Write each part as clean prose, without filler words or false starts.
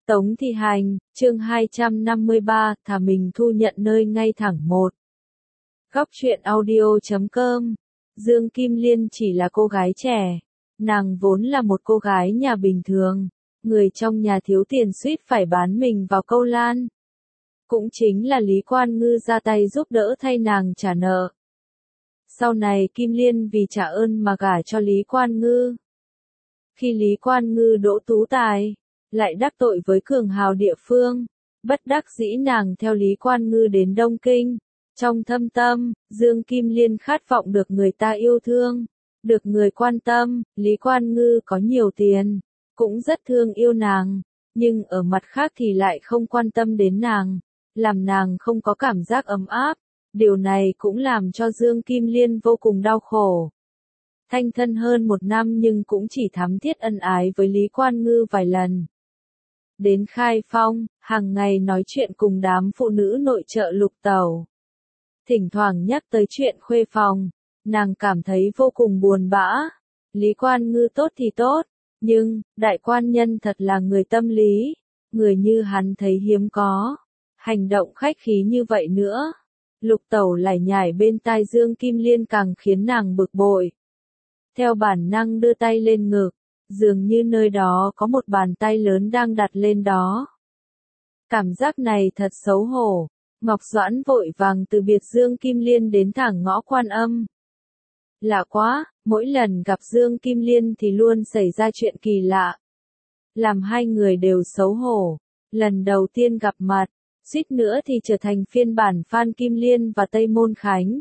Tống Thi Hành, chương 253, thà mình thu nhận nơi ngay thẳng một. Góc truyện audio.com. Dương Kim Liên chỉ là cô gái trẻ. Nàng vốn là một cô gái nhà bình thường. Người trong nhà thiếu tiền suýt phải bán mình vào câu lan. Cũng chính là Lý Quan Ngư ra tay giúp đỡ thay nàng trả nợ. Sau này Kim Liên vì trả ơn mà gả cho Lý Quan Ngư. Khi Lý Quan Ngư đỗ tú tài, lại đắc tội với cường hào địa phương, bất đắc dĩ nàng theo Lý Quan Ngư đến Đông Kinh. Trong thâm tâm, Dương Kim Liên khát vọng được người ta yêu thương, được người quan tâm. Lý Quan Ngư có nhiều tiền, cũng rất thương yêu nàng, nhưng ở mặt khác thì lại không quan tâm đến nàng, làm nàng không có cảm giác ấm áp. Điều này cũng làm cho Dương Kim Liên vô cùng đau khổ. Thanh thân hơn 1 năm nhưng cũng chỉ thắm thiết ân ái với Lý Quan Ngư vài lần. Đến Khai Phong, hàng ngày nói chuyện cùng đám phụ nữ nội trợ Lục Tẩu. Thỉnh thoảng nhắc tới chuyện khuê phòng, nàng cảm thấy vô cùng buồn bã. Lý Quan Ngư tốt thì tốt, nhưng, đại quan nhân thật là người tâm lý, người như hắn thấy hiếm có. Hành động khách khí như vậy nữa. Lục Tẩu lải nhải bên tai Dương Kim Liên càng khiến nàng bực bội. Theo bản năng đưa tay lên ngực, dường như nơi đó có một bàn tay lớn đang đặt lên đó. Cảm giác này thật xấu hổ. Ngọc Doãn vội vàng từ biệt Dương Kim Liên đến thẳng ngõ Quan Âm. Lạ quá, mỗi lần gặp Dương Kim Liên thì luôn xảy ra chuyện kỳ lạ, làm hai người đều xấu hổ. Lần đầu tiên gặp mặt, suýt nữa thì trở thành phiên bản Phan Kim Liên và Tây Môn Khánh.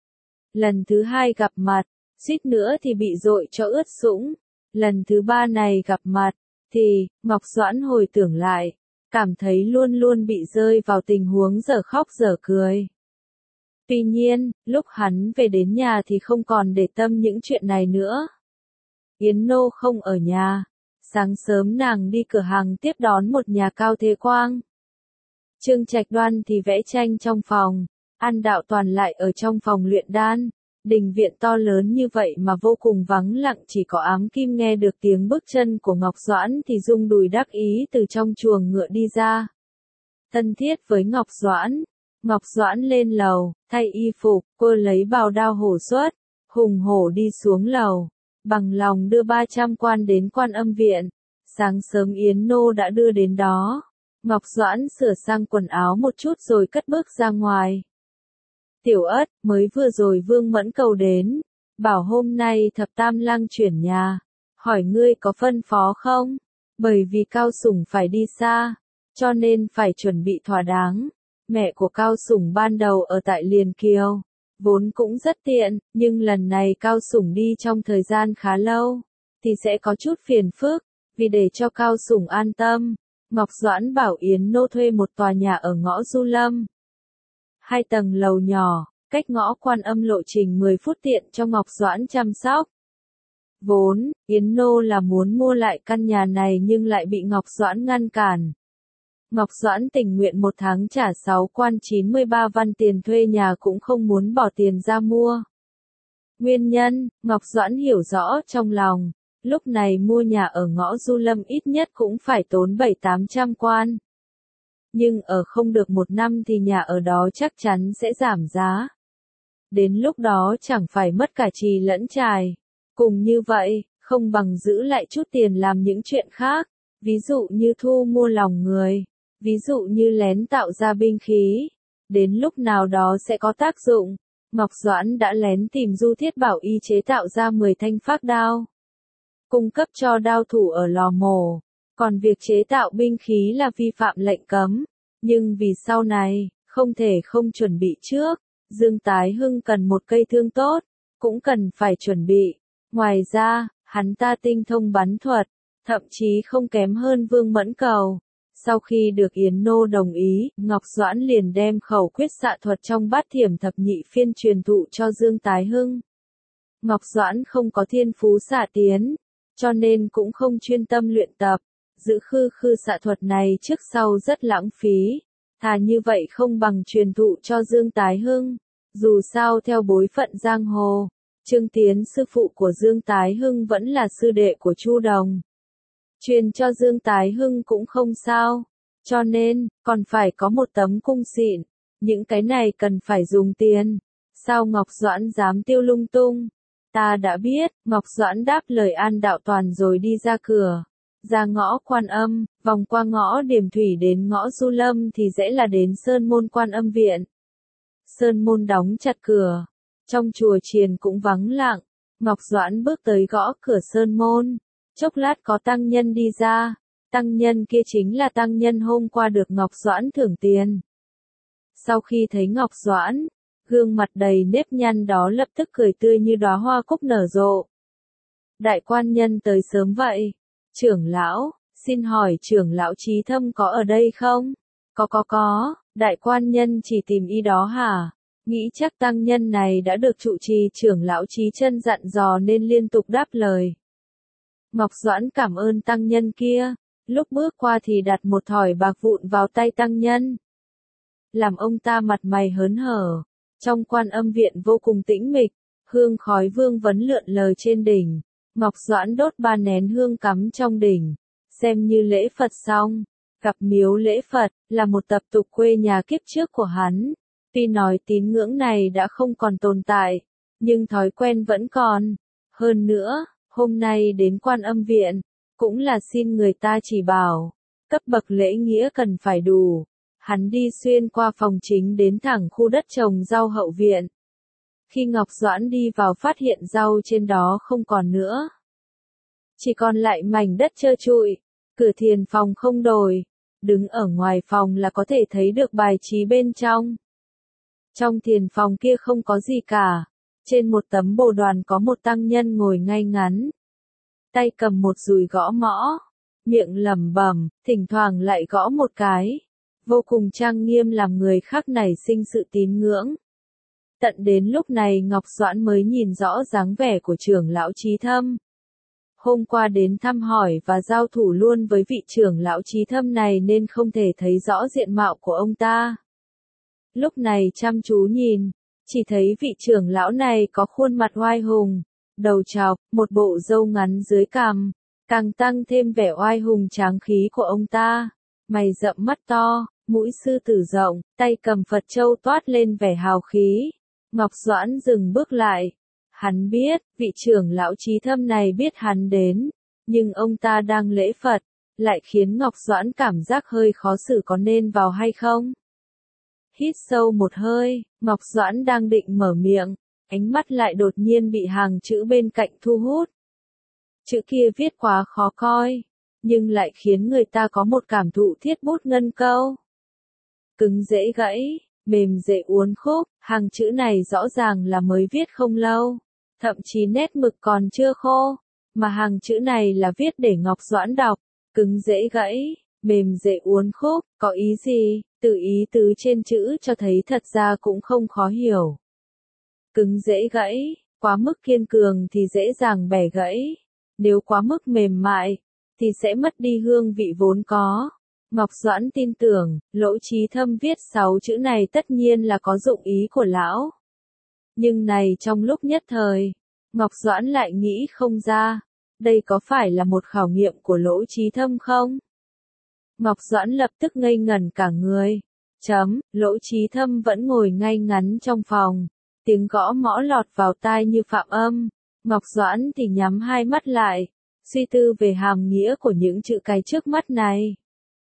Lần thứ hai gặp mặt, suýt nữa thì bị dội cho ướt sũng. Lần thứ ba này gặp mặt, thì, Ngọc Doãn hồi tưởng lại, cảm thấy luôn luôn bị rơi vào tình huống dở khóc dở cười. Tuy nhiên, lúc hắn về đến nhà thì không còn để tâm những chuyện này nữa. Yến Nô không ở nhà. Sáng sớm nàng đi cửa hàng tiếp đón một nhà cao thế quang. Trương Trạch Đoan thì vẽ tranh trong phòng. An Đạo Toàn lại ở trong phòng luyện đan. Đình viện to lớn như vậy mà vô cùng vắng lặng, chỉ có Ám Kim nghe được tiếng bước chân của Ngọc Doãn thì rung đùi đắc ý từ trong chuồng ngựa đi ra. Thân thiết với Ngọc Doãn lên lầu, thay y phục, cô lấy bào đao hổ xuất, hùng hổ đi xuống lầu, bằng lòng đưa 300 quan đến Quan Âm viện. Sáng sớm Yến Nô đã đưa đến đó. Ngọc Doãn sửa sang quần áo một chút rồi cất bước ra ngoài. Tiểu Ất, mới vừa rồi Vương Mẫn Cầu đến, bảo hôm nay Thập Tam Lang chuyển nhà, hỏi ngươi có phân phó không? Bởi vì Cao Sủng phải đi xa, cho nên phải chuẩn bị thỏa đáng. Mẹ của Cao Sủng ban đầu ở tại Liền Kiều, vốn cũng rất tiện, nhưng lần này Cao Sủng đi trong thời gian khá lâu, thì sẽ có chút phiền phức. Vì để cho Cao Sủng an tâm, Ngọc Doãn bảo Yến Nô thuê một tòa nhà ở ngõ Du Lâm. 2 tầng lầu nhỏ, cách ngõ Quan Âm lộ trình 10 phút, tiện cho Ngọc Doãn chăm sóc. Vốn, Yến Nô là muốn mua lại căn nhà này nhưng lại bị Ngọc Doãn ngăn cản. Ngọc Doãn tình nguyện 1 tháng trả 6 quan 93 văn tiền thuê nhà cũng không muốn bỏ tiền ra mua. Nguyên nhân, Ngọc Doãn hiểu rõ trong lòng, lúc này mua nhà ở ngõ Du Lâm ít nhất cũng phải tốn 700-800 quan. Nhưng ở không được 1 năm thì nhà ở đó chắc chắn sẽ giảm giá. Đến lúc đó chẳng phải mất cả trì lẫn trài. Cùng như vậy, không bằng giữ lại chút tiền làm những chuyện khác, ví dụ như thu mua lòng người, ví dụ như lén tạo ra binh khí. Đến lúc nào đó sẽ có tác dụng. Ngọc Doãn đã lén tìm Du Thiết Bảo y chế tạo ra 10 thanh phác đao, cung cấp cho đao thủ ở lò mổ. Còn việc chế tạo binh khí là vi phạm lệnh cấm. Nhưng vì sau này, không thể không chuẩn bị trước. Dương Tái Hưng cần một cây thương tốt, cũng cần phải chuẩn bị. Ngoài ra, hắn ta tinh thông bắn thuật, thậm chí không kém hơn Vương Mẫn Cầu. Sau khi được Yến Nô đồng ý, Ngọc Doãn liền đem khẩu quyết xạ thuật trong Bát Thiểm Thập Nhị Phiên truyền thụ cho Dương Tái Hưng. Ngọc Doãn không có thiên phú xạ tiến, cho nên cũng không chuyên tâm luyện tập. Giữ khư xạ thuật này trước sau rất lãng phí. Thà như vậy không bằng truyền thụ cho Dương Tái Hưng. Dù sao theo bối phận giang hồ, Trương Tiến sư phụ của Dương Tái Hưng vẫn là sư đệ của Chu Đồng. truyền cho Dương Tái Hưng cũng không sao. Cho nên, còn phải có một tấm cung xịn. Những cái này cần phải dùng tiền. Sao Ngọc Doãn dám tiêu lung tung? Ta đã biết, Ngọc Doãn đáp lời An Đạo Toàn rồi đi ra cửa. Ra ngõ Quan Âm, vòng qua ngõ Điểm Thủy đến ngõ Du Lâm thì dễ là đến Sơn Môn Quan Âm Viện. Sơn Môn đóng chặt cửa. Trong chùa chiền cũng vắng lặng. Ngọc Doãn bước tới gõ cửa Sơn Môn. Chốc lát có tăng nhân đi ra. Tăng nhân kia chính là tăng nhân hôm qua được Ngọc Doãn thưởng tiền. Sau khi thấy Ngọc Doãn, gương mặt đầy nếp nhăn đó lập tức cười tươi như đóa hoa cúc nở rộ. Đại quan nhân tới sớm vậy. Trưởng lão, xin hỏi trưởng lão Trí Thâm có ở đây không? Có. Đại quan nhân chỉ tìm y đó hả? Nghĩ chắc tăng nhân này đã được trụ trì trưởng lão Trí Chân dặn dò nên liên tục đáp lời. Ngọc Doãn cảm ơn tăng nhân kia. Lúc bước qua thì đặt một thỏi bạc vụn vào tay tăng nhân. Làm ông ta mặt mày hớn hở. Trong Quan Âm Viện vô cùng tĩnh mịch, hương khói vương vấn lượn lờ trên đỉnh. Ngọc Doãn đốt 3 nén hương cắm trong đỉnh, xem như lễ Phật xong. Gặp miếu lễ Phật là một tập tục quê nhà kiếp trước của hắn. Tuy nói tín ngưỡng này đã không còn tồn tại, nhưng thói quen vẫn còn. Hơn nữa, hôm nay đến Quan Âm Viện, cũng là xin người ta chỉ bảo, cấp bậc lễ nghĩa cần phải đủ. Hắn đi xuyên qua phòng chính đến thẳng khu đất trồng rau hậu viện. Khi Ngọc Doãn đi vào phát hiện rau trên đó không còn nữa. Chỉ còn lại mảnh đất trơ trụi, cửa thiền phòng không đổi. Đứng ở ngoài phòng là có thể thấy được bài trí bên trong. Trong thiền phòng kia không có gì cả. Trên một tấm bồ đoàn có một tăng nhân ngồi ngay ngắn. Tay cầm một dùi gõ mõ. Miệng lẩm bẩm, thỉnh thoảng lại gõ một cái. Vô cùng trang nghiêm làm người khác nảy sinh sự tín ngưỡng. Tận đến lúc này Ngọc Doãn mới nhìn rõ dáng vẻ của trưởng lão Trí Thâm. Hôm qua đến thăm hỏi và giao thủ luôn với vị trưởng lão Trí Thâm này nên không thể thấy rõ diện mạo của ông ta. Lúc này chăm chú nhìn, chỉ thấy vị trưởng lão này có khuôn mặt oai hùng, đầu trọc, một bộ râu ngắn dưới cằm, càng tăng thêm vẻ oai hùng tráng khí của ông ta. Mày rậm mắt to, mũi sư tử rộng, tay cầm Phật châu toát lên vẻ hào khí. Ngọc Doãn dừng bước lại. Hắn biết, vị trưởng lão Trí Thâm này biết hắn đến, nhưng ông ta đang lễ Phật, lại khiến Ngọc Doãn cảm giác hơi khó xử có nên vào hay không. Hít sâu một hơi, Ngọc Doãn đang định mở miệng, ánh mắt lại đột nhiên bị hàng chữ bên cạnh thu hút. Chữ kia viết quá khó coi, nhưng lại khiến người ta có một cảm thụ thiết bút ngân câu. Cứng dễ gãy, mềm dễ uốn khúc, hàng chữ này rõ ràng là mới viết không lâu, thậm chí nét mực còn chưa khô, mà hàng chữ này là viết để Ngọc Doãn đọc. Cứng dễ gãy, mềm dễ uốn khúc, có ý gì? Từ ý tứ trên chữ cho thấy thật ra cũng không khó hiểu. Cứng dễ gãy, quá mức kiên cường thì dễ dàng bẻ gãy, nếu quá mức mềm mại, thì sẽ mất đi hương vị vốn có. Ngọc Doãn tin tưởng, Lỗ Trí Thâm viết 6 chữ này tất nhiên là có dụng ý của lão. Nhưng này trong lúc nhất thời, Ngọc Doãn lại nghĩ không ra, đây có phải là một khảo nghiệm của Lỗ Trí Thâm không? Ngọc Doãn lập tức ngây ngẩn cả người. Lỗ Trí Thâm vẫn ngồi ngay ngắn trong phòng, tiếng gõ mõ lọt vào tai như phạm âm. Ngọc Doãn thì nhắm hai mắt lại, suy tư về hàm nghĩa của những chữ cái trước mắt này.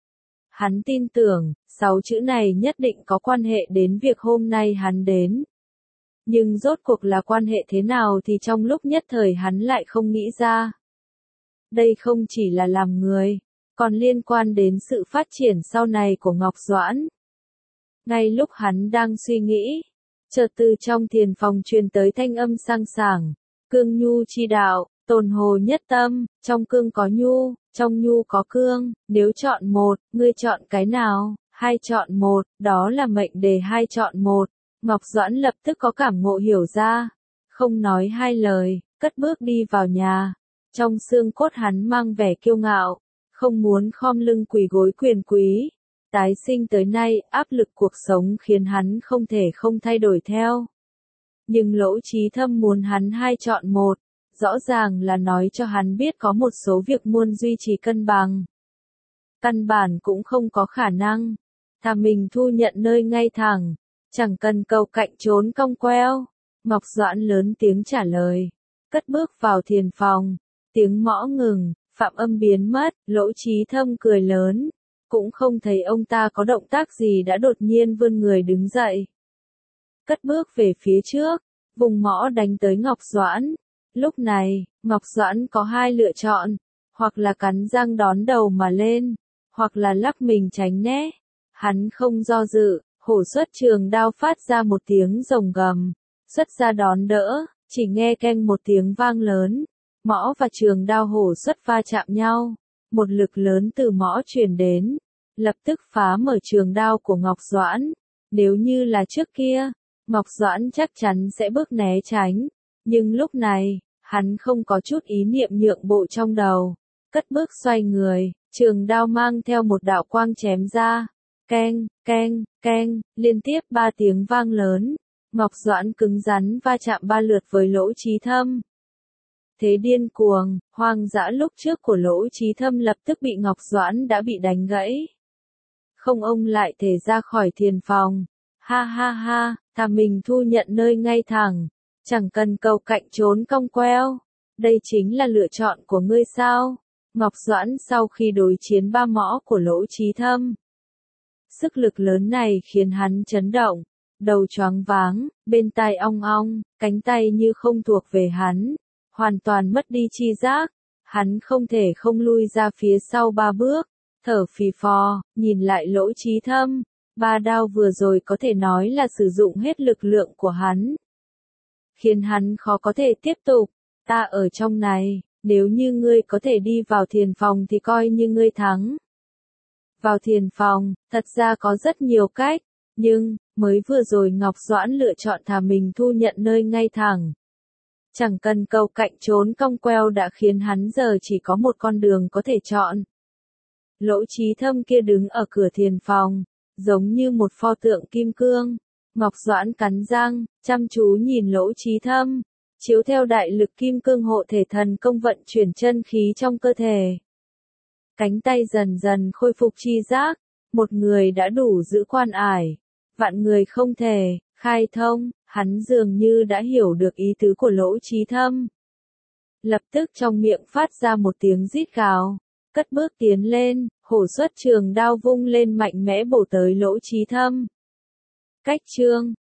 Hắn tin tưởng, 6 chữ này nhất định có quan hệ đến việc hôm nay hắn đến. Nhưng rốt cuộc là quan hệ thế nào thì trong lúc nhất thời hắn lại không nghĩ ra. Đây không chỉ là làm người, còn liên quan đến sự phát triển sau này của Ngọc Doãn. Ngay lúc hắn đang suy nghĩ, chợt từ trong thiền phòng truyền tới thanh âm sang sảng, cương nhu chi đạo, tồn hồ nhất tâm, trong cương có nhu, trong nhu có cương, nếu chọn một, ngươi chọn cái nào? Hai chọn một, đó là mệnh đề hai chọn một. Ngọc Doãn lập tức có cảm ngộ hiểu ra, không nói hai lời, cất bước đi vào nhà. Trong xương cốt hắn mang vẻ kiêu ngạo, không muốn khom lưng quỳ gối quyền quý. Tái sinh tới nay, áp lực cuộc sống khiến hắn không thể không thay đổi theo. Nhưng Lỗ Trí Thâm muốn hắn hai chọn một, rõ ràng là nói cho hắn biết có một số việc muốn duy trì cân bằng. Căn bản cũng không có khả năng. Thà mình thu nhận nơi ngay thẳng, chẳng cần cầu cạnh trốn cong queo. Ngọc Doãn lớn tiếng trả lời, cất bước vào thiền phòng, tiếng mõ ngừng, Phạm Âm biến mất, Lỗ Chí Thâm cười lớn, cũng không thấy ông ta có động tác gì đã đột nhiên vươn người đứng dậy. Cất bước về phía trước, vùng mõ đánh tới Ngọc Doãn. Lúc này, Ngọc Doãn có hai lựa chọn, hoặc là cắn răng đón đầu mà lên, hoặc là lắc mình tránh né. Hắn không do dự, hổ xuất trường đao phát ra một tiếng rồng gầm, xuất ra đón đỡ, chỉ nghe keng một tiếng vang lớn, mõ và trường đao hổ xuất va chạm nhau, một lực lớn từ mõ truyền đến, lập tức phá mở trường đao của Ngọc Doãn. Nếu như là trước kia, Ngọc Doãn chắc chắn sẽ bước né tránh, nhưng lúc này, hắn không có chút ý niệm nhượng bộ trong đầu, cất bước xoay người, trường đao mang theo một đạo quang chém ra, keng, keng, keng, liên tiếp 3 tiếng vang lớn, Ngọc Doãn cứng rắn va chạm 3 lượt với Lỗ Chí Thâm. Thế điên cuồng, hoang dã lúc trước của Lỗ Chí Thâm lập tức bị Ngọc Doãn đã bị đánh gãy. Không, ông lại thể ra khỏi thiền phòng. Ha ha ha, thà mình thu nhận nơi ngay thẳng, chẳng cần cầu cạnh trốn cong queo. Đây chính là lựa chọn của ngươi sao? Ngọc Doãn sau khi đối chiến 3 mõ của Lỗ Chí Thâm. Sức lực lớn này khiến hắn chấn động, đầu choáng váng, bên tai ong ong, cánh tay như không thuộc về hắn, hoàn toàn mất đi chi giác. Hắn không thể không lui ra phía sau 3 bước, thở phì phò, nhìn lại Lỗ Chí Thâm. 3 đao vừa rồi có thể nói là sử dụng hết lực lượng của hắn, khiến hắn khó có thể tiếp tục. Ta ở trong này, nếu như ngươi có thể đi vào thiền phòng thì coi như ngươi thắng. Vào thiền phòng, thật ra có rất nhiều cách, nhưng, mới vừa rồi Ngọc Doãn lựa chọn thà mình thu nhận nơi ngay thẳng. Chẳng cần cầu cạnh trốn cong queo đã khiến hắn giờ chỉ có một con đường có thể chọn. Lỗ Chí Thâm kia đứng ở cửa thiền phòng, giống như một pho tượng kim cương. Ngọc Doãn cắn răng, chăm chú nhìn Lỗ Chí Thâm, chiếu theo đại lực kim cương hộ thể thần công vận chuyển chân khí trong cơ thể. Cánh tay dần dần khôi phục chi giác, một người đã đủ giữ quan ải, vạn người không thể, khai thông, hắn dường như đã hiểu được ý tứ của Lỗ Chí Thâm. Lập tức trong miệng phát ra một tiếng rít gào, cất bước tiến lên, hổ xuất trường đao vung lên mạnh mẽ bổ tới Lỗ Chí Thâm. Cách chương